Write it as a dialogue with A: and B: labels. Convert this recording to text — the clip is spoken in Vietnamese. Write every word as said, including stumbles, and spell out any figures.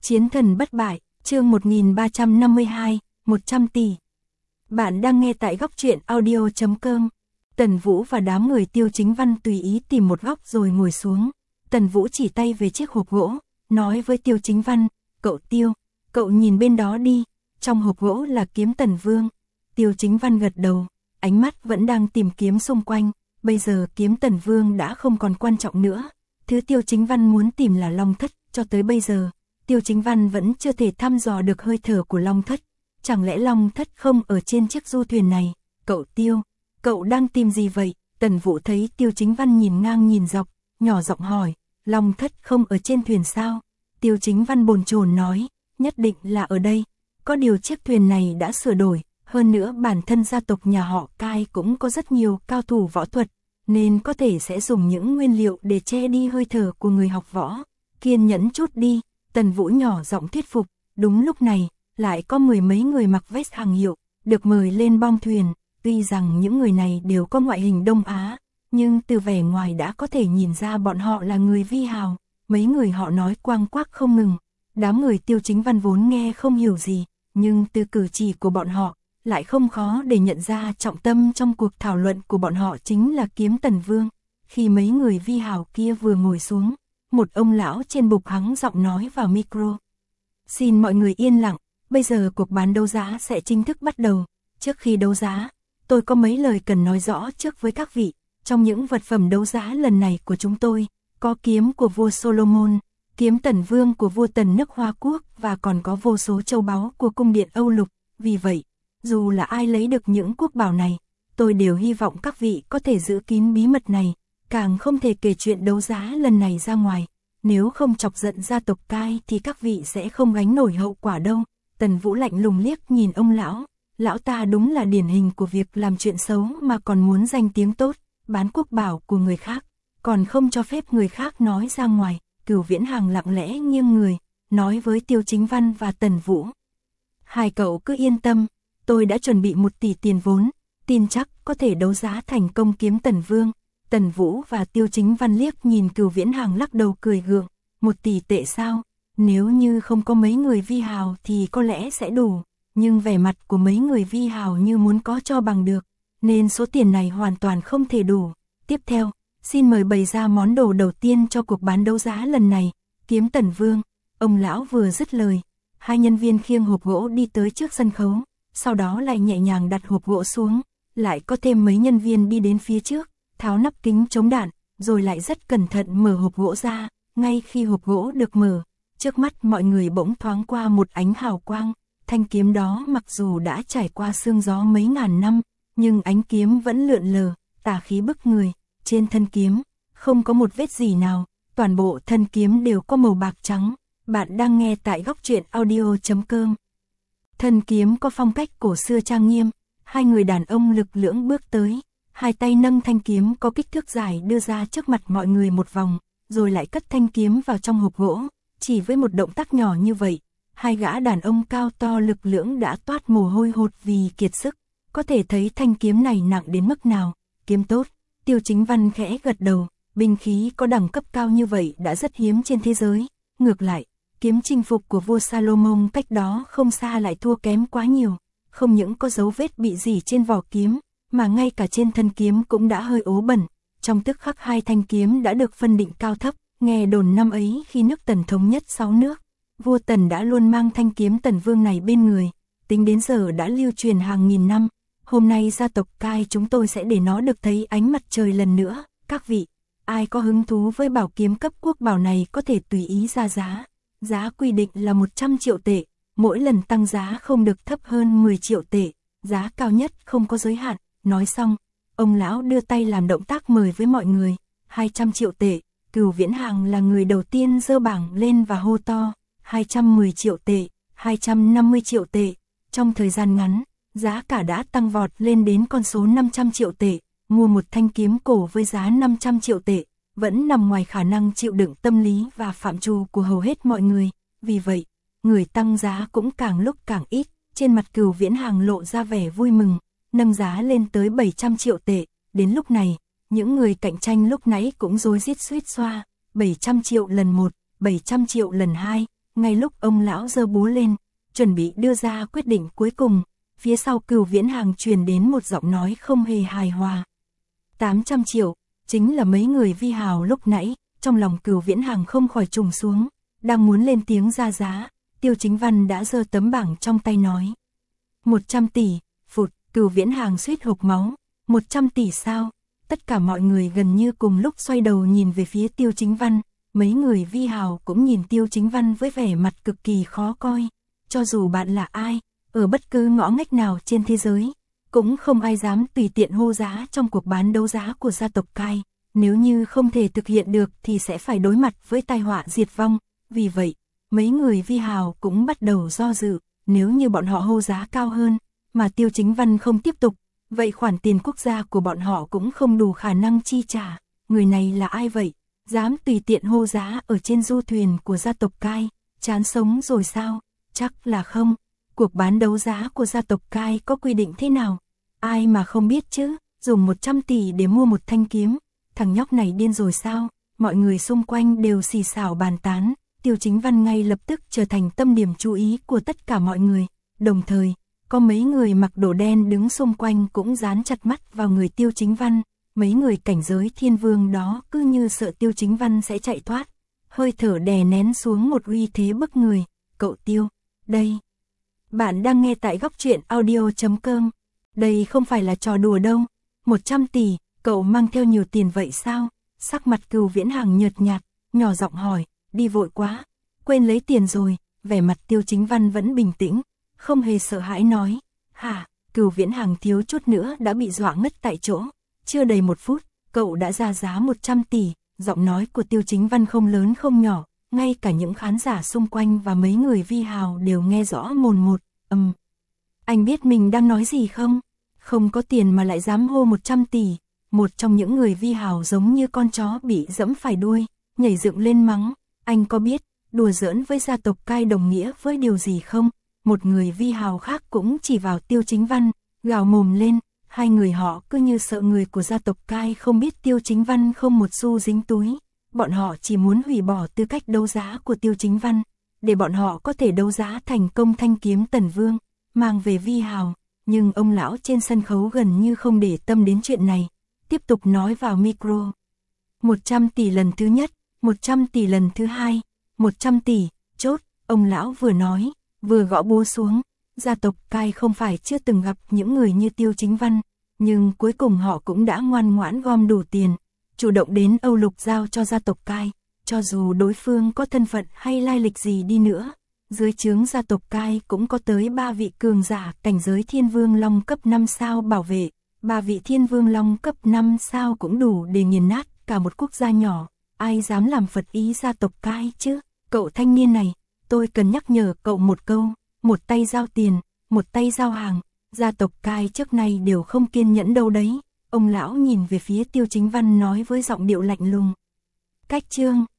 A: Chiến thần bất bại, chương một nghìn ba trăm năm mươi hai, một trăm tỷ. Bạn đang nghe tại góc truyện audio chấm com. Tần Vũ và đám người Tiêu Chính Văn tùy ý tìm một góc rồi ngồi xuống. Tần Vũ chỉ tay về chiếc hộp gỗ, nói với Tiêu Chính Văn, cậu Tiêu, cậu nhìn bên đó đi, trong hộp gỗ là kiếm Tần Vương. Tiêu Chính Văn gật đầu, ánh mắt vẫn đang tìm kiếm xung quanh, bây giờ kiếm Tần Vương đã không còn quan trọng nữa. Thứ Tiêu Chính Văn muốn tìm là Long Thất, cho tới bây giờ, Tiêu Chính Văn vẫn chưa thể thăm dò được hơi thở của Long Thất. Chẳng lẽ Long Thất không ở trên chiếc du thuyền này? Cậu Tiêu, cậu đang tìm gì vậy? Tần Vũ thấy Tiêu Chính Văn nhìn ngang nhìn dọc, nhỏ giọng hỏi, Long Thất không ở trên thuyền sao? Tiêu Chính Văn bồn chồn nói, nhất định là ở đây. Có điều chiếc thuyền này đã sửa đổi, hơn nữa bản thân gia tộc nhà họ Cai cũng có rất nhiều cao thủ võ thuật, nên có thể sẽ dùng những nguyên liệu để che đi hơi thở của người học võ. Kiên nhẫn chút đi, Tần Vũ nhỏ giọng thuyết phục. Đúng lúc này, lại có mười mấy người mặc vest hàng hiệu, được mời lên bong thuyền. Tuy rằng những người này đều có ngoại hình Đông Á, nhưng từ vẻ ngoài đã có thể nhìn ra bọn họ là người vi hào. Mấy người họ nói quang quác không ngừng. Đám người Tiêu Chính Văn vốn nghe không hiểu gì, nhưng từ cử chỉ của bọn họ, lại không khó để nhận ra trọng tâm trong cuộc thảo luận của bọn họ chính là kiếm Tần Vương. Khi mấy người vi hào kia vừa ngồi xuống, một ông lão trên bục hắng giọng nói vào micro. Xin mọi người yên lặng, bây giờ cuộc bán đấu giá sẽ chính thức bắt đầu. Trước khi đấu giá, tôi có mấy lời cần nói rõ trước với các vị. Trong những vật phẩm đấu giá lần này của chúng tôi, có kiếm của vua Solomon, kiếm Tần Vương của vua Tần nước Hoa Quốc và còn có vô số châu báu của cung điện Âu Lục. Vì vậy, dù là ai lấy được những quốc bảo này, tôi đều hy vọng các vị có thể giữ kín bí mật này, càng không thể kể chuyện đấu giá lần này ra ngoài. Nếu không chọc giận gia tộc Cai thì các vị sẽ không gánh nổi hậu quả đâu. Tần Vũ lạnh lùng liếc nhìn ông lão, lão ta đúng là điển hình của việc làm chuyện xấu mà còn muốn danh tiếng tốt, bán quốc bảo của người khác, còn không cho phép người khác nói ra ngoài. Cửu Viễn Hàng lặng lẽ nghiêng người, nói với Tiêu Chính Văn và Tần Vũ. Hai cậu cứ yên tâm, tôi đã chuẩn bị một tỷ tiền vốn, tin chắc có thể đấu giá thành công kiếm Tần Vương. Tần Vũ và Tiêu Chính Văn liếc nhìn Cửu Viễn Hàng lắc đầu cười gượng, một tỷ tệ sao? Nếu như không có mấy người vi hào thì có lẽ sẽ đủ, nhưng vẻ mặt của mấy người vi hào như muốn có cho bằng được, nên số tiền này hoàn toàn không thể đủ. Tiếp theo, xin mời bày ra món đồ đầu tiên cho cuộc bán đấu giá lần này, kiếm Tần Vương. Ông lão vừa dứt lời, hai nhân viên khiêng hộp gỗ đi tới trước sân khấu, sau đó lại nhẹ nhàng đặt hộp gỗ xuống, lại có thêm mấy nhân viên đi đến phía trước, tháo nắp kính chống đạn, rồi lại rất cẩn thận mở hộp gỗ ra. Ngay khi hộp gỗ được mở, trước mắt mọi người bỗng thoáng qua một ánh hào quang. Thanh kiếm đó mặc dù đã trải qua sương gió mấy ngàn năm, nhưng ánh kiếm vẫn lượn lờ, tà khí bức người. Trên thân kiếm, không có một vết gì nào, toàn bộ thân kiếm đều có màu bạc trắng. Bạn đang nghe tại góc truyện audio chấm com. Thân kiếm có phong cách cổ xưa trang nghiêm, hai người đàn ông lực lưỡng bước tới, hai tay nâng thanh kiếm có kích thước dài đưa ra trước mặt mọi người một vòng, rồi lại cất thanh kiếm vào trong hộp gỗ. Chỉ với một động tác nhỏ như vậy, hai gã đàn ông cao to lực lưỡng đã toát mồ hôi hột vì kiệt sức. Có thể thấy thanh kiếm này nặng đến mức nào. Kiếm tốt. Tiêu Chính Văn khẽ gật đầu, binh khí có đẳng cấp cao như vậy đã rất hiếm trên thế giới. Ngược lại, kiếm chinh phục của vua Salomon cách đó không xa lại thua kém quá nhiều. Không những có dấu vết bị rỉ trên vỏ kiếm, mà ngay cả trên thân kiếm cũng đã hơi ố bẩn. Trong tức khắc hai thanh kiếm đã được phân định cao thấp. Nghe đồn năm ấy khi nước Tần thống nhất sáu nước, vua Tần đã luôn mang thanh kiếm Tần Vương này bên người. Tính đến giờ đã lưu truyền hàng nghìn năm. Hôm nay gia tộc Cai chúng tôi sẽ để nó được thấy ánh mặt trời lần nữa. Các vị, ai có hứng thú với bảo kiếm cấp quốc bảo này có thể tùy ý ra giá. Giá quy định là một trăm triệu tệ, mỗi lần tăng giá không được thấp hơn mười triệu tệ, giá cao nhất không có giới hạn. Nói xong, ông lão đưa tay làm động tác mời với mọi người. hai trăm triệu tệ, Cửu Viễn Hàng là người đầu tiên giơ bảng lên và hô to, hai trăm mười triệu tệ, hai trăm năm mươi triệu tệ. Trong thời gian ngắn, giá cả đã tăng vọt lên đến con số năm trăm triệu tệ. Mua một thanh kiếm cổ với giá năm trăm triệu tệ, vẫn nằm ngoài khả năng chịu đựng tâm lý và phạm trù của hầu hết mọi người. Vì vậy, người tăng giá cũng càng lúc càng ít. Trên mặt Cửu Viễn Hàng lộ ra vẻ vui mừng, nâng giá lên tới bảy trăm triệu tệ. Đến lúc này, những người cạnh tranh lúc nãy cũng rối rít suýt xoa, bảy trăm triệu lần một, bảy trăm triệu lần hai, ngay lúc ông lão giơ búa lên, chuẩn bị đưa ra quyết định cuối cùng, phía sau Cửu Viễn Hàng truyền đến một giọng nói không hề hài hòa. tám trăm triệu, chính là mấy người Vi Hào lúc nãy, trong lòng Cửu Viễn Hàng không khỏi trùng xuống, đang muốn lên tiếng ra giá, Tiêu Chính Văn đã giơ tấm bảng trong tay nói. một trăm tỷ, phụt, Cửu Viễn Hàng suýt hộc máu, một trăm tỷ sao? Tất cả mọi người gần như cùng lúc xoay đầu nhìn về phía Tiêu Chính Văn, mấy người Vi Hào cũng nhìn Tiêu Chính Văn với vẻ mặt cực kỳ khó coi, cho dù bạn là ai, ở bất cứ ngõ ngách nào trên thế giới, cũng không ai dám tùy tiện hô giá trong cuộc bán đấu giá của gia tộc Cai, nếu như không thể thực hiện được thì sẽ phải đối mặt với tai họa diệt vong, vì vậy, mấy người Vi Hào cũng bắt đầu do dự, nếu như bọn họ hô giá cao hơn, mà Tiêu Chính Văn không tiếp tục, vậy khoản tiền quốc gia của bọn họ cũng không đủ khả năng chi trả, người này là ai vậy, dám tùy tiện hô giá ở trên du thuyền của gia tộc Cai, chán sống rồi sao, chắc là không, cuộc bán đấu giá của gia tộc Cai có quy định thế nào, ai mà không biết chứ, dùng một trăm tỷ để mua một thanh kiếm, thằng nhóc này điên rồi sao, mọi người xung quanh đều xì xào bàn tán, Tiêu Chính Văn ngay lập tức trở thành tâm điểm chú ý của tất cả mọi người, đồng thời, có mấy người mặc đồ đen đứng xung quanh cũng dán chặt mắt vào người Tiêu Chính Văn, mấy người cảnh giới thiên vương đó cứ như sợ Tiêu Chính Văn sẽ chạy thoát, hơi thở đè nén xuống một uy thế bức người, cậu Tiêu, đây. Bạn đang nghe tại góc truyện audio chấm com, đây không phải là trò đùa đâu, một trăm tỷ, cậu mang theo nhiều tiền vậy sao? Sắc mặt Cửu Viễn Hàng nhợt nhạt, nhỏ giọng hỏi, đi vội quá, quên lấy tiền rồi, vẻ mặt Tiêu Chính Văn vẫn bình tĩnh, không hề sợ hãi nói, hả, Cửu Viễn Hàng thiếu chút nữa đã bị dọa ngất tại chỗ, chưa đầy một phút, cậu đã ra giá một trăm tỷ, giọng nói của Tiêu Chính Văn không lớn không nhỏ, ngay cả những khán giả xung quanh và mấy người Vi Hào đều nghe rõ mồn một, ầm. Um. Anh biết mình đang nói gì không? Không có tiền mà lại dám hô một trăm tỷ, một trong những người Vi Hào giống như con chó bị dẫm phải đuôi, nhảy dựng lên mắng, anh có biết, đùa giỡn với gia tộc Cai đồng nghĩa với điều gì không? Một người Vi Hào khác cũng chỉ vào Tiêu Chính Văn, gào mồm lên, hai người họ cứ như sợ người của gia tộc Cai không biết Tiêu Chính Văn không một xu dính túi, bọn họ chỉ muốn hủy bỏ tư cách đấu giá của Tiêu Chính Văn, để bọn họ có thể đấu giá thành công thanh kiếm Tần Vương, mang về Vi Hào, nhưng ông lão trên sân khấu gần như không để tâm đến chuyện này, tiếp tục nói vào micro. một trăm tỷ lần thứ nhất, một trăm tỷ lần thứ hai, một trăm tỷ, chốt, ông lão vừa nói, vừa gõ búa xuống, gia tộc Cai không phải chưa từng gặp những người như Tiêu Chính Văn, nhưng cuối cùng họ cũng đã ngoan ngoãn gom đủ tiền, chủ động đến Âu Lục giao cho gia tộc Cai, cho dù đối phương có thân phận hay lai lịch gì đi nữa, dưới trướng gia tộc Cai cũng có tới ba vị cường giả cảnh giới Thiên Vương Long cấp năm sao bảo vệ, ba vị Thiên Vương Long cấp năm sao cũng đủ để nghiền nát cả một quốc gia nhỏ, ai dám làm phật ý gia tộc Cai chứ, cậu thanh niên này, tôi cần nhắc nhở cậu một câu, một tay giao tiền, một tay giao hàng, gia tộc Cai trước nay đều không kiên nhẫn đâu đấy, ông lão nhìn về phía Tiêu Chính Văn nói với giọng điệu lạnh lùng. Cách chương